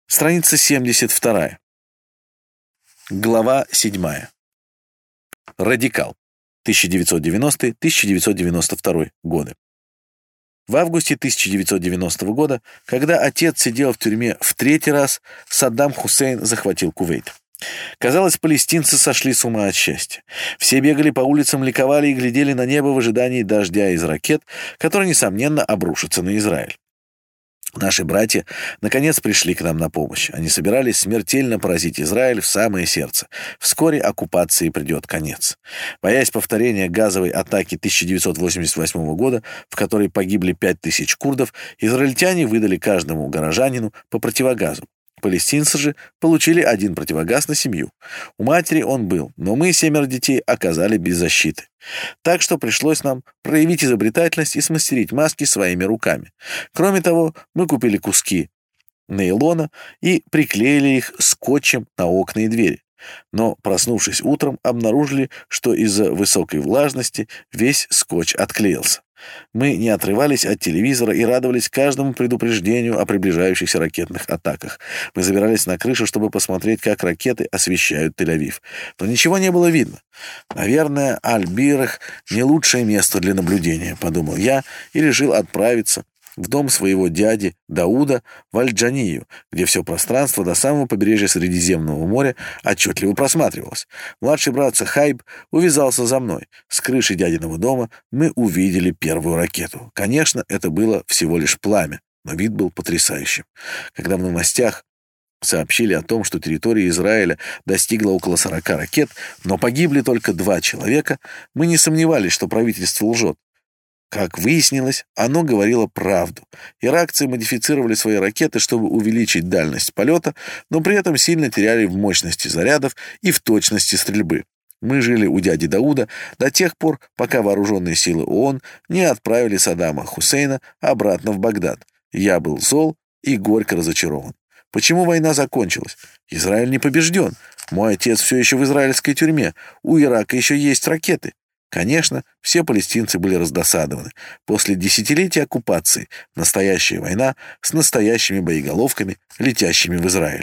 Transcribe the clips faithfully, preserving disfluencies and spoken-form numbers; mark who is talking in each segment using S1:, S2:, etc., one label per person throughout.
S1: Страница семьдесят два. Глава седьмая. Радикал. тысяча девятьсот девяностый — тысяча девятьсот девяносто второй годы. В августе тысяча девятьсот девяностого года, когда отец сидел в тюрьме в третий раз, Саддам Хусейн захватил Кувейт. Казалось, палестинцы сошли с ума от счастья. Все бегали по улицам, ликовали и глядели на небо в ожидании дождя из ракет, который, несомненно, обрушится на Израиль. Наши братья, наконец, пришли к нам на помощь. Они собирались смертельно поразить Израиль в самое сердце. Вскоре оккупации придет конец. Боясь повторения газовой атаки тысяча девятьсот восемьдесят восьмого года, в которой погибли пять тысяч курдов, израильтяне выдали каждому горожанину по противогазу. Палестинцы же получили один противогаз на семью. У матери он был, но мы, семеро детей, оказали без защиты. Так что пришлось нам проявить изобретательность и смастерить маски своими руками. Кроме того, мы купили куски нейлона и приклеили их скотчем на окна и двери. Но, проснувшись утром, обнаружили, что из-за высокой влажности весь скотч отклеился. Мы не отрывались от телевизора и радовались каждому предупреждению о приближающихся ракетных атаках. Мы забирались на крышу, чтобы посмотреть, как ракеты освещают Тель-Авив. Но ничего не было видно. «Наверное, Аль-Бирах — не лучшее место для наблюдения», — подумал я и решил отправиться в дом своего дяди Дауда в Аль-Джанию, где все пространство до самого побережья Средиземного моря отчетливо просматривалось. Младший брат Сахайб увязался за мной. С крыши дядиного дома мы увидели первую ракету. Конечно, это было всего лишь пламя, но вид был потрясающим. Когда в новостях сообщили о том, что территория Израиля достигла около сорока ракет, но погибли только два человека, мы не сомневались, что правительство лжет. Как выяснилось, оно говорило правду. Иракцы модифицировали свои ракеты, чтобы увеличить дальность полета, но при этом сильно теряли в мощности зарядов и в точности стрельбы. Мы жили у дяди Дауда до тех пор, пока вооруженные силы ООН не отправили Саддама Хусейна обратно в Багдад. Я был зол и горько разочарован. Почему война закончилась? Израиль не побежден. Мой отец все еще в израильской тюрьме. У Ирака еще есть ракеты. Конечно, все палестинцы были раздосадованы. После десятилетия оккупации настоящая война с настоящими боеголовками, летящими в Израиль.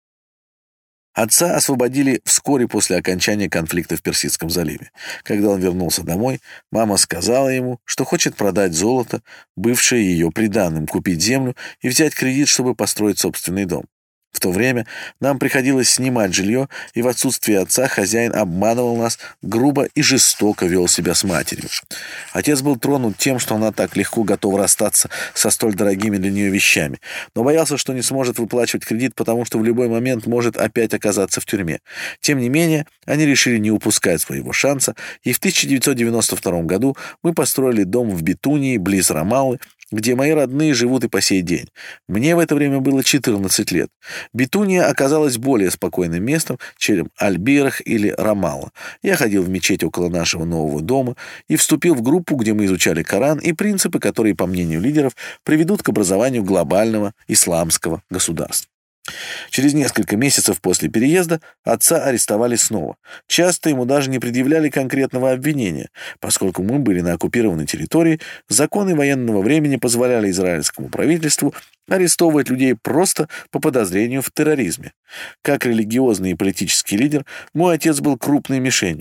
S1: Отца освободили вскоре после окончания конфликта в Персидском заливе. Когда он вернулся домой, мама сказала ему, что хочет продать золото, бывшее ее приданым, купить землю и взять кредит, чтобы построить собственный дом. В то время нам приходилось снимать жилье, и в отсутствие отца хозяин обманывал нас, грубо и жестоко вел себя с матерью. Отец был тронут тем, что она так легко готова расстаться со столь дорогими для нее вещами, но боялся, что не сможет выплачивать кредит, потому что в любой момент может опять оказаться в тюрьме. Тем не менее, они решили не упускать своего шанса, и в тысяча девятьсот девяносто втором году мы построили дом в Бетунии, близ Рамаллы, где мои родные живут и по сей день. Мне в это время было четырнадцать лет. Бетуния оказалась более спокойным местом, чем Аль-Бирах или Рамалла. Я ходил в мечеть около нашего нового дома и вступил в группу, где мы изучали Коран и принципы, которые, по мнению лидеров, приведут к образованию глобального исламского государства. Через несколько месяцев после переезда отца арестовали снова. Часто ему даже не предъявляли конкретного обвинения. Поскольку мы были на оккупированной территории, законы военного времени позволяли израильскому правительству арестовывать людей просто по подозрению в терроризме. Как религиозный и политический лидер, мой отец был крупной мишенью.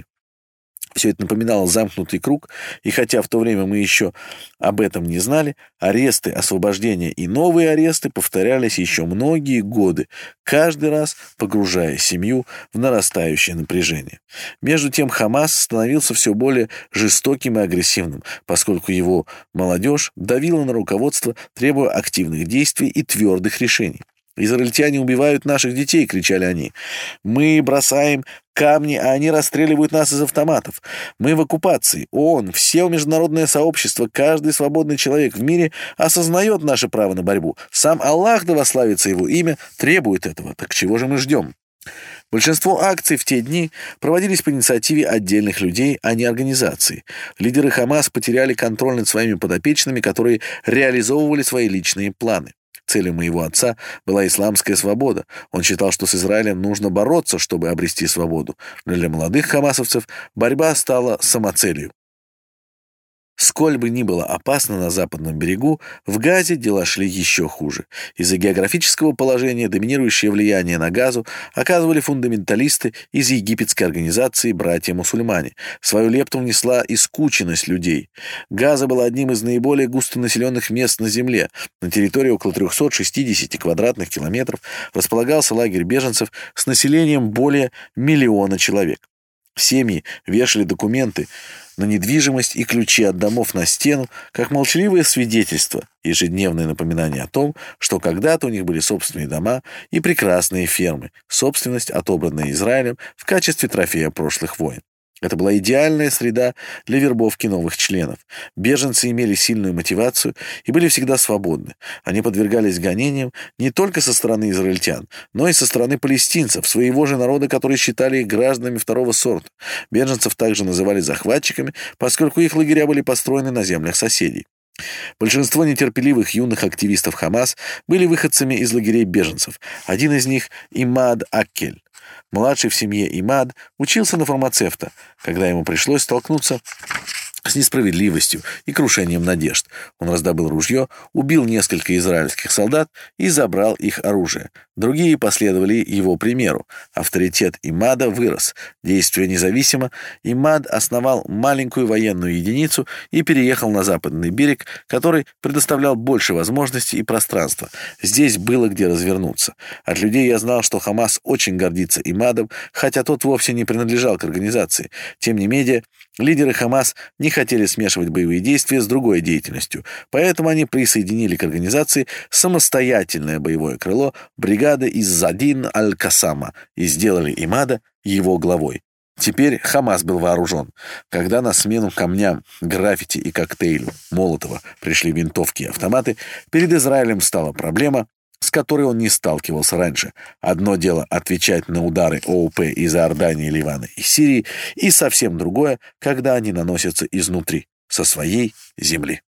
S1: Все это напоминало замкнутый круг, и хотя в то время мы еще об этом не знали, аресты, освобождения и новые аресты повторялись еще многие годы, каждый раз погружая семью в нарастающее напряжение. Между тем Хамас становился все более жестоким и агрессивным, поскольку его молодежь давила на руководство, требуя активных действий и твердых решений. «Израильтяне убивают наших детей!» — кричали они. «Мы бросаем камни, а они расстреливают нас из автоматов. Мы в оккупации. ООН, все международное сообщество, каждый свободный человек в мире осознает наше право на борьбу. Сам Аллах, да восславится его имя, требует этого. Так чего же мы ждем?» Большинство акций в те дни проводились по инициативе отдельных людей, а не организаций. Лидеры Хамас потеряли контроль над своими подопечными, которые реализовывали свои личные планы. Целью моего отца была исламская свобода. Он считал, что с Израилем нужно бороться, чтобы обрести свободу. Но для молодых хамасовцев борьба стала самоцелью. Сколь бы ни было опасно на западном берегу, в Газе дела шли еще хуже. Из-за географического положения доминирующее влияние на Газу оказывали фундаменталисты из египетской организации «Братья-мусульмане». Свою лепту внесла и скученность людей. Газа была одним из наиболее густонаселенных мест на Земле. На территории около трёхсот шестидесяти квадратных километров располагался лагерь беженцев с населением более миллиона человек. Семьи вешали документы на недвижимость и ключи от домов на стену, как молчаливое свидетельство, ежедневное напоминание о том, что когда-то у них были собственные дома и прекрасные фермы, собственность, отобранная Израилем в качестве трофея прошлых войн. Это была идеальная среда для вербовки новых членов. Беженцы имели сильную мотивацию и были всегда свободны. Они подвергались гонениям не только со стороны израильтян, но и со стороны палестинцев, своего же народа, которые считали их гражданами второго сорта. Беженцев также называли захватчиками, поскольку их лагеря были построены на землях соседей. Большинство нетерпеливых юных активистов Хамас были выходцами из лагерей беженцев. Один из них — Имад Аккель. Младший в семье Имад учился на фармацевта, когда ему пришлось столкнуться с несправедливостью и крушением надежд. Он раздобыл ружье, убил несколько израильских солдат и забрал их оружие. Другие последовали его примеру. Авторитет Имада вырос. Действуя независимо, Имад основал маленькую военную единицу и переехал на западный берег, который предоставлял больше возможностей и пространства. Здесь было где развернуться. От людей я знал, что Хамас очень гордится Имадом, хотя тот вовсе не принадлежал к организации. Тем не менее, лидеры Хамас не хотели смешивать боевые действия с другой деятельностью, поэтому они присоединили к организации самостоятельное боевое крыло бригады Изз-ад-Дин аль-Кассама и сделали Имада его главой. Теперь Хамас был вооружен. Когда на смену камням, граффити и коктейлю Молотова пришли винтовки и автоматы, перед Израилем стала проблема, с которой он не сталкивался раньше. Одно дело отвечать на удары ОУП из Иордании, Ливана и Сирии, и совсем другое, когда они наносятся изнутри, со своей земли.